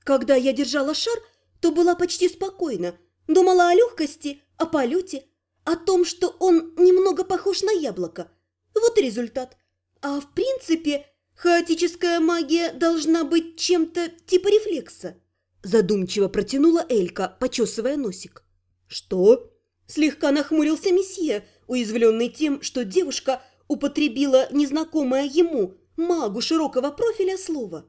Когда я держала шар, то была почти спокойна. Думала о легкости, о полете, о том, что он немного похож на яблоко. Вот и результат. А в принципе, хаотическая магия должна быть чем-то типа рефлекса. Задумчиво протянула Элька, почесывая носик. «Что?» – слегка нахмурился месье, уязвленный тем, что девушка употребила незнакомое ему, магу широкого профиля, слово.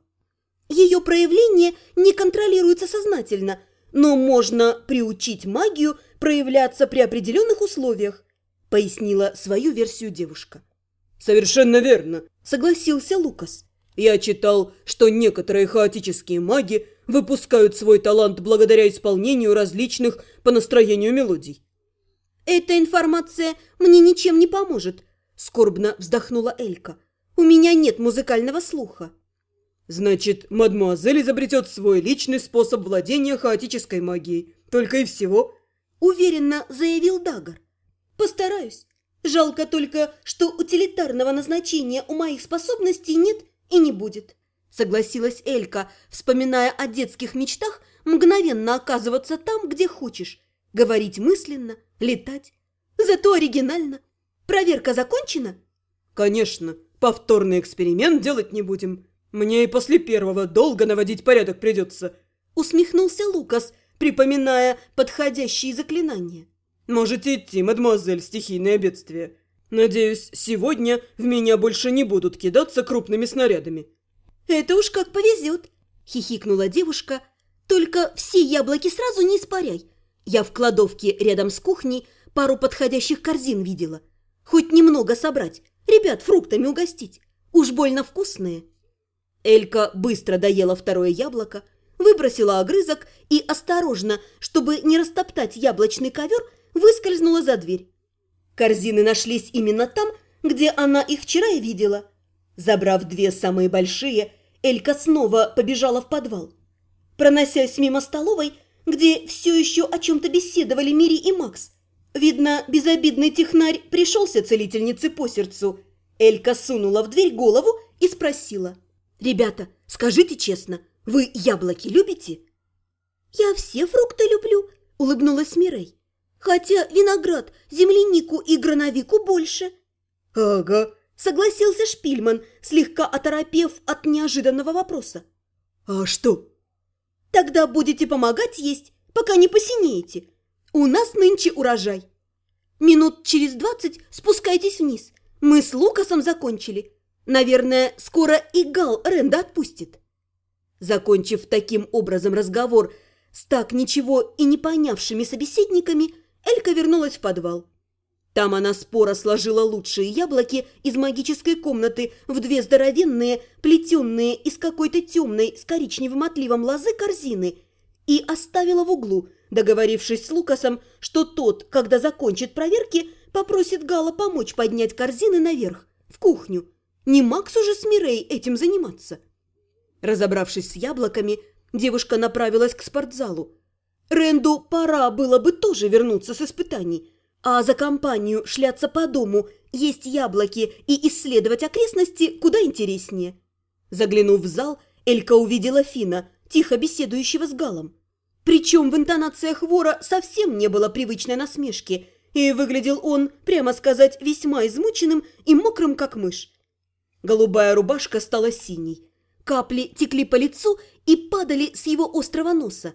Ее проявление не контролируется сознательно, но можно приучить магию проявляться при определенных условиях, пояснила свою версию девушка. «Совершенно верно», – согласился Лукас. «Я читал, что некоторые хаотические маги выпускают свой талант благодаря исполнению различных по настроению мелодий». «Эта информация мне ничем не поможет», – скорбно вздохнула Элька. «У меня нет музыкального слуха». «Значит, мадмуазель изобретет свой личный способ владения хаотической магией. Только и всего?» – уверенно заявил Дагар. «Постараюсь. Жалко только, что утилитарного назначения у моих способностей нет и не будет», – согласилась Элька, вспоминая о детских мечтах мгновенно оказываться там, где хочешь, говорить мысленно, летать. Зато оригинально. Проверка закончена? «Конечно. Повторный эксперимент делать не будем. Мне и после первого долго наводить порядок придется», – усмехнулся Лукас, припоминая подходящие заклинания. «Можете идти, мадемуазель, стихийное бедствие. Надеюсь, сегодня в меня больше не будут кидаться крупными снарядами». «Это уж как повезет», – хихикнула девушка. «Только все яблоки сразу не испаряй. Я в кладовке рядом с кухней пару подходящих корзин видела. Хоть немного собрать, ребят фруктами угостить. Уж больно вкусные». Элька быстро доела второе яблоко, выбросила огрызок и осторожно, чтобы не растоптать яблочный ковер, выскользнула за дверь. Корзины нашлись именно там, где она их вчера и видела. Забрав две самые большие, Элька снова побежала в подвал. Проносясь мимо столовой, где все еще о чем-то беседовали Мири и Макс, видно, безобидный технарь пришелся целительнице по сердцу, Элька сунула в дверь голову и спросила: «Ребята, скажите честно, вы яблоки любите?» «Я все фрукты люблю», – улыбнулась Мирей. «Хотя виноград, землянику и грановику больше». «Ага», – согласился Шпильман, слегка оторопев от неожиданного вопроса. «А что?» «Тогда будете помогать есть, пока не посинеете. У нас нынче урожай. Минут через 20 спускайтесь вниз. Мы с Лукасом закончили. Наверное, скоро и Гал Ренда отпустит». Закончив таким образом разговор с так ничего и не понявшими собеседниками, Элька вернулась в подвал. Там она споро сложила лучшие яблоки из магической комнаты в две здоровенные, плетенные из какой-то темной с коричневым отливом лозы корзины и оставила в углу, договорившись с Лукасом, что тот, когда закончит проверки, попросит Гала помочь поднять корзины наверх, в кухню. Не Максу же с Мирей этим заниматься. Разобравшись с яблоками, девушка направилась к спортзалу. Ренду пора было бы тоже вернуться с испытаний, а за компанию шляться по дому, есть яблоки и исследовать окрестности куда интереснее. Заглянув в зал, Элька увидела Фина, тихо беседующего с Галом. Причем в интонациях вора совсем не было привычной насмешки, и выглядел он, прямо сказать, весьма измученным и мокрым, как мышь. Голубая рубашка стала синей. Капли текли по лицу и падали с его острого носа.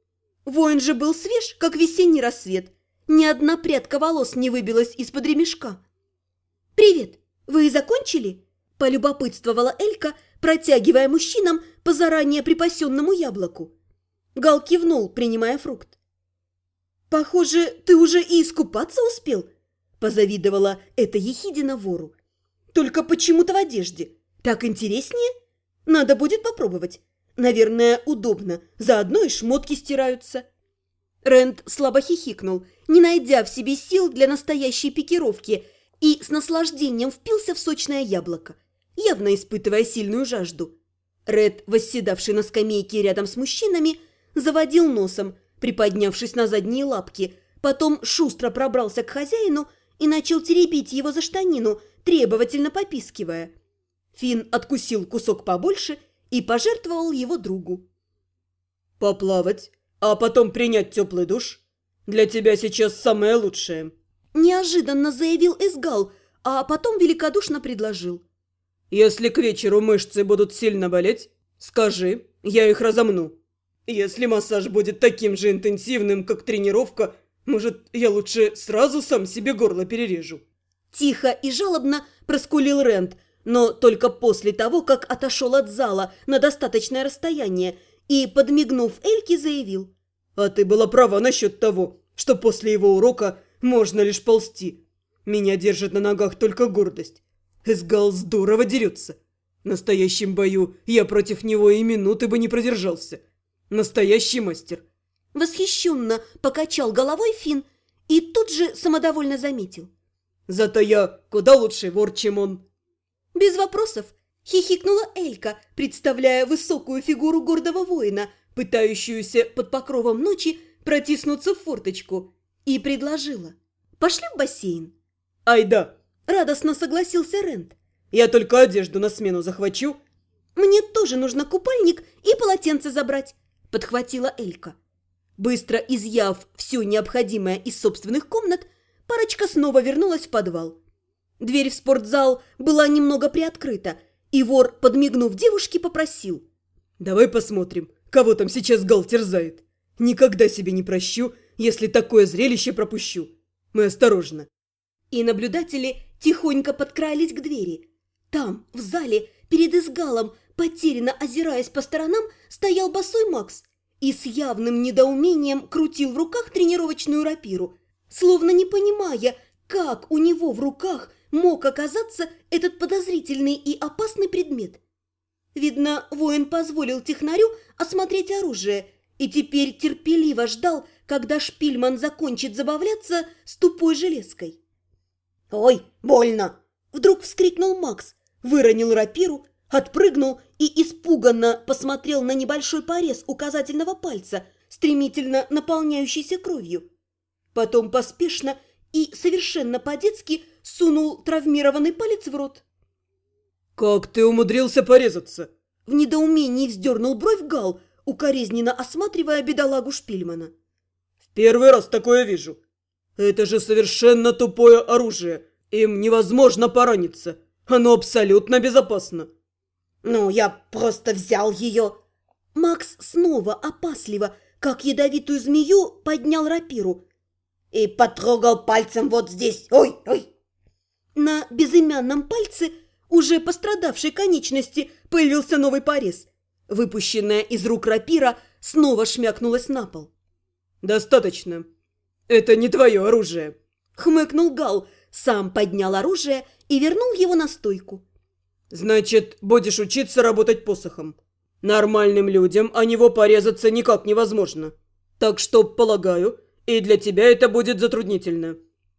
Воин же был свеж, как весенний рассвет. Ни одна прядка волос не выбилась из-под ремешка. «Привет, вы закончили?» – полюбопытствовала Элька, протягивая мужчинам по заранее припасенному яблоку. Гал кивнул, принимая фрукт. «Похоже, ты уже и искупаться успел?» – позавидовала эта ехидина вору. «Только почему-то в одежде. Так интереснее? Надо будет попробовать. Наверное, удобно. Заодно и шмотки стираются». Рэнд слабо хихикнул, не найдя в себе сил для настоящей пикировки, и с наслаждением впился в сочное яблоко, явно испытывая сильную жажду. Ред, восседавший на скамейке рядом с мужчинами, заводил носом, приподнявшись на задние лапки, потом шустро пробрался к хозяину и начал теребить его за штанину, требовательно попискивая. Финн откусил кусок побольше и пожертвовал его другу. Поплавать, а потом принять теплый душ? Для тебя сейчас самое лучшее. Неожиданно заявил Эсгал, а потом великодушно предложил. Если к вечеру мышцы будут сильно болеть, скажи, я их разомну. Если массаж будет таким же интенсивным, как тренировка, может, я лучше сразу сам себе горло перережу. Тихо и жалобно проскулил Рэнд, но только после того, как отошел от зала на достаточное расстояние и, подмигнув Эльке, заявил. А ты была права насчет того, что после его урока можно лишь ползти. Меня держит на ногах только гордость. Эсгал здорово дерется. В настоящем бою я против него и минуты бы не продержался. Настоящий мастер. Восхищенно покачал головой Финн и тут же самодовольно заметил. Зато я куда лучший вор, чем он. Без вопросов хихикнула Элька, представляя высокую фигуру гордого воина, пытающуюся под покровом ночи протиснуться в форточку, и предложила. «Пошли в бассейн?» Ай да! Радостно согласился Рэнд. Я только одежду на смену захвачу. «Мне тоже нужно купальник и полотенце забрать», – подхватила Элька. Быстро изъяв все необходимое из собственных комнат, парочка снова вернулась в подвал. Дверь в спортзал была немного приоткрыта, и вор, подмигнув девушке, попросил. Давай посмотрим, кого там сейчас Гал терзает. Никогда себе не прощу, если такое зрелище пропущу. Мы осторожно. И наблюдатели тихонько подкрались к двери. Там, в зале, перед Эсгалом, потерянно озираясь по сторонам, стоял босой Макс и с явным недоумением крутил в руках тренировочную рапиру, словно не понимая, как у него в руках мог оказаться этот подозрительный и опасный предмет. Видно, воин позволил технарю осмотреть оружие и теперь терпеливо ждал, когда Шпильман закончит забавляться с тупой железкой. «Ой, больно!» – вдруг вскрикнул Макс, выронил рапиру, отпрыгнул и испуганно посмотрел на небольшой порез указательного пальца, стремительно наполняющийся кровью. Потом поспешно и совершенно по-детски сунул травмированный палец в рот. «Как ты умудрился порезаться?» В недоумении вздернул бровь Гал, укоризненно осматривая бедолагу Шпильмана. «В первый раз такое вижу. Это же совершенно тупое оружие. Им невозможно пораниться. Оно абсолютно безопасно». «Ну, я просто взял ее». Макс снова опасливо, как ядовитую змею, поднял рапиру и потрогал пальцем вот здесь. Ой, ой. На безымянном пальце, уже пострадавшей конечности, появился новый порез. Выпущенная из рук рапира снова шмякнулась на пол. «Достаточно. Это не твое оружие», — хмыкнул Гал, сам поднял оружие и вернул его на стойку. «Значит, будешь учиться работать посохом. Нормальным людям о него порезаться никак невозможно. Так что, полагаю, и для тебя это будет затруднительно».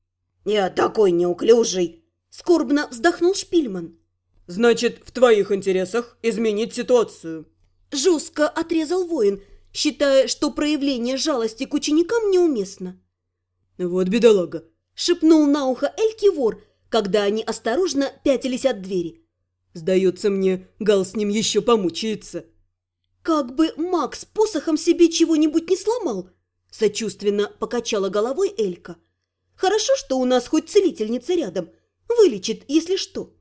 «Я такой неуклюжий», — скорбно вздохнул Шпильман. «Значит, в твоих интересах изменить ситуацию». Жестко отрезал воин, считая, что проявление жалости к ученикам неуместно. «Вот бедолага», — шепнул на ухо Эльке вор, когда они осторожно пятились от двери. «Сдается мне, Гал с ним еще помучается». «Как бы Макс посохом себе чего-нибудь не сломал», — сочувственно покачала головой Элька. «Хорошо, что у нас хоть целительница рядом. Вылечит, если что».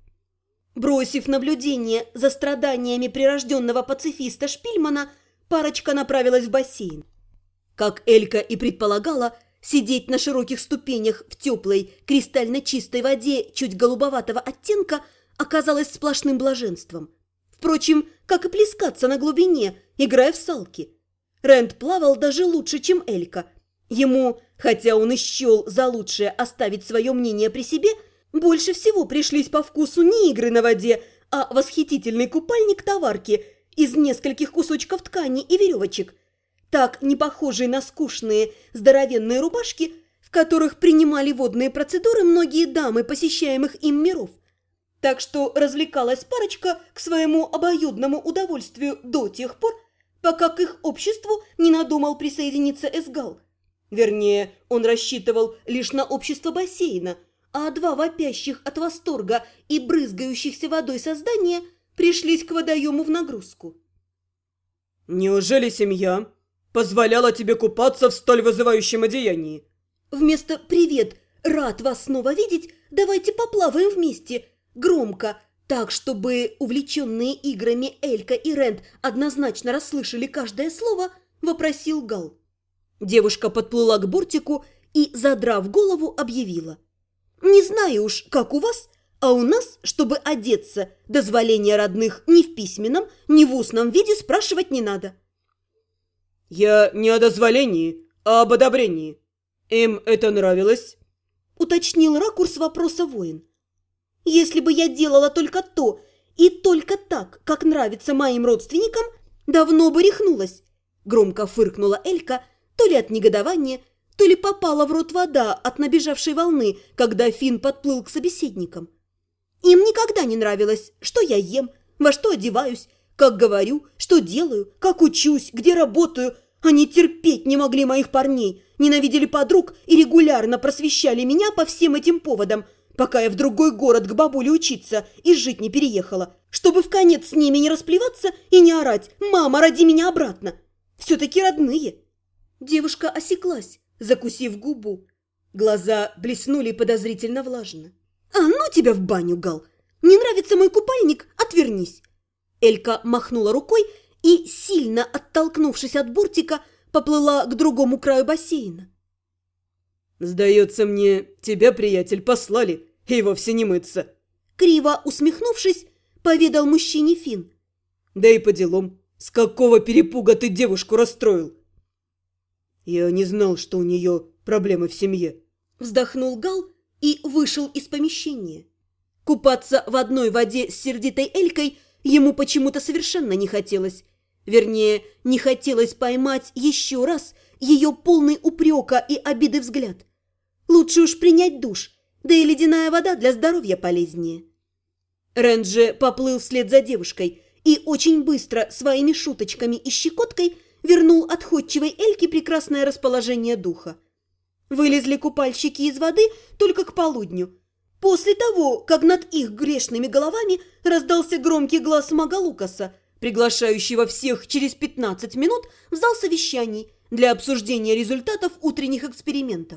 Бросив наблюдение за страданиями прирожденного пацифиста Шпильмана, парочка направилась в бассейн. Как Элька и предполагала, сидеть на широких ступенях в теплой, кристально чистой воде чуть голубоватого оттенка оказалось сплошным блаженством. Впрочем, как и плескаться на глубине, играя в салки. Рэнд плавал даже лучше, чем Элька. Ему, хотя он и счел за лучшее оставить свое мнение при себе, больше всего пришлись по вкусу не игры на воде, а восхитительный купальник товарки из нескольких кусочков ткани и веревочек, так не похожие на скучные здоровенные рубашки, в которых принимали водные процедуры многие дамы посещаемых им миров. Так что развлекалась парочка к своему обоюдному удовольствию до тех пор, пока к их обществу не надумал присоединиться Эсгал. Вернее, он рассчитывал лишь на общество бассейна, а два вопящих от восторга и брызгающихся водой создания пришлись к водоему в нагрузку. «Неужели семья позволяла тебе купаться в столь вызывающем одеянии?» Вместо «привет, рад вас снова видеть, давайте поплаваем вместе» громко, так, чтобы увлеченные играми Элька и Рент однозначно расслышали каждое слово, вопросил Гал. Девушка подплыла к бортику и, задрав голову, объявила: «Не знаю уж, как у вас, а у нас, чтобы одеться, дозволения родных ни в письменном, ни в устном виде спрашивать не надо». «Я не о дозволении, а об одобрении. Им это нравилось?» – уточнил ракурс вопроса воин. «Если бы я делала только то и только так, как нравится моим родственникам, давно бы рехнулась», – громко фыркнула Элька, то ли от негодования, то ли попала в рот вода от набежавшей волны, когда Финн подплыл к собеседникам. «Им никогда не нравилось, что я ем, во что одеваюсь, как говорю, что делаю, как учусь, где работаю. Они терпеть не могли моих парней, ненавидели подруг и регулярно просвещали меня по всем этим поводам, пока я в другой город к бабуле учиться и жить не переехала, чтобы вконец с ними не расплеваться и не орать: «Мама, роди меня обратно!» Все-таки родные». Девушка осеклась, закусив губу. Глаза блеснули подозрительно влажно. «А ну тебя в баню, Гал! Не нравится мой купальник? Отвернись!» Элька махнула рукой и, сильно оттолкнувшись от бортика, поплыла к другому краю бассейна. «Сдается мне, тебя, приятель, послали, и вовсе не мыться». Криво усмехнувшись, поведал мужчине Финн. «Да и по делам. С какого перепуга ты девушку расстроил?» «Я не знал, что у нее проблемы в семье». Вздохнул Гал и вышел из помещения. Купаться в одной воде с сердитой Элькой ему почему-то совершенно не хотелось. Вернее, не хотелось поймать еще раз ее полный упрека и обиды взгляд. Лучше уж принять душ, да и ледяная вода для здоровья полезнее. Рент же поплыл вслед за девушкой и очень быстро своими шуточками и щекоткой вернул отходчивой Эльке прекрасное расположение духа. Вылезли купальщики из воды только к полудню, после того, как над их грешными головами раздался громкий глаз мага Лукаса, приглашающего всех через 15 минут в зал совещаний для обсуждения результатов утренних экспериментов.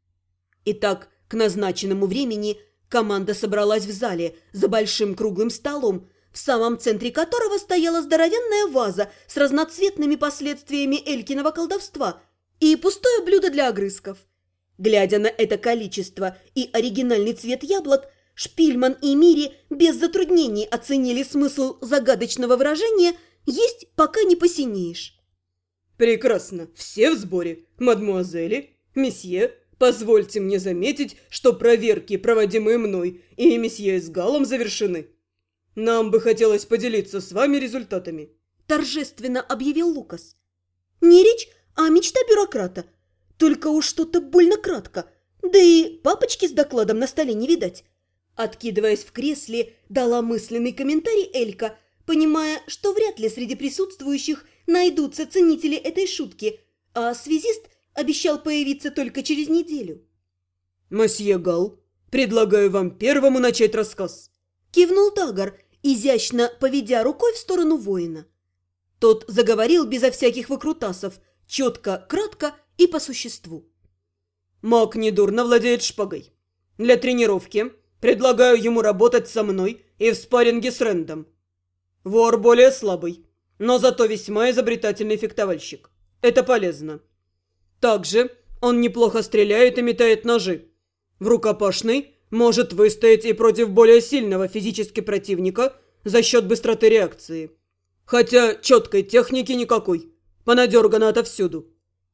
Итак, к назначенному времени команда собралась в зале за большим круглым столом, в самом центре которого стояла здоровенная ваза с разноцветными последствиями Элькиного колдовства и пустое блюдо для огрызков. Глядя на это количество и оригинальный цвет яблок, Шпильман и Мири без затруднений оценили смысл загадочного выражения «есть, пока не посинеешь». «Прекрасно. Все в сборе. Мадмуазели, месье, позвольте мне заметить, что проверки, проводимые мной и месье с Галом, завершены. Нам бы хотелось поделиться с вами результатами», – торжественно объявил Лукас. «Не речь, а мечта бюрократа. Только уж что-то больно кратко, да и папочки с докладом на столе не видать». Откидываясь в кресле, дала мысленный комментарий Элька, понимая, что вряд ли среди присутствующих найдутся ценители этой шутки, а связист обещал появиться только через неделю. «Мосье Гал, предлагаю вам первому начать рассказ», – кивнул Тагар, изящно поведя рукой в сторону воина. Тот заговорил безо всяких выкрутасов, четко, кратко и по существу. «Маг недурно владеет шпагой. Для тренировки предлагаю ему работать со мной и в спарринге с Рэндом. Вор более слабый, но зато весьма изобретательный фехтовальщик. Это полезно. Также он неплохо стреляет и метает ножи. В рукопашной может выстоять и против более сильного физически противника за счет быстроты реакции. Хотя четкой техники никакой, понадергано отовсюду.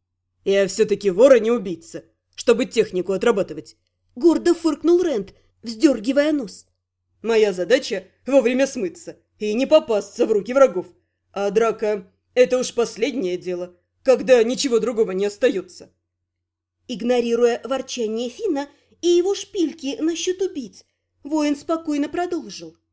Я все-таки вор, а не убийца, чтобы технику отрабатывать». Гордо фыркнул Рент, вздергивая нос. «Моя задача – вовремя смыться и не попасться в руки врагов. А драка – это уж последнее дело, когда ничего другого не остается». Игнорируя ворчание Финна и его шпильки насчет убийц, воин спокойно продолжил.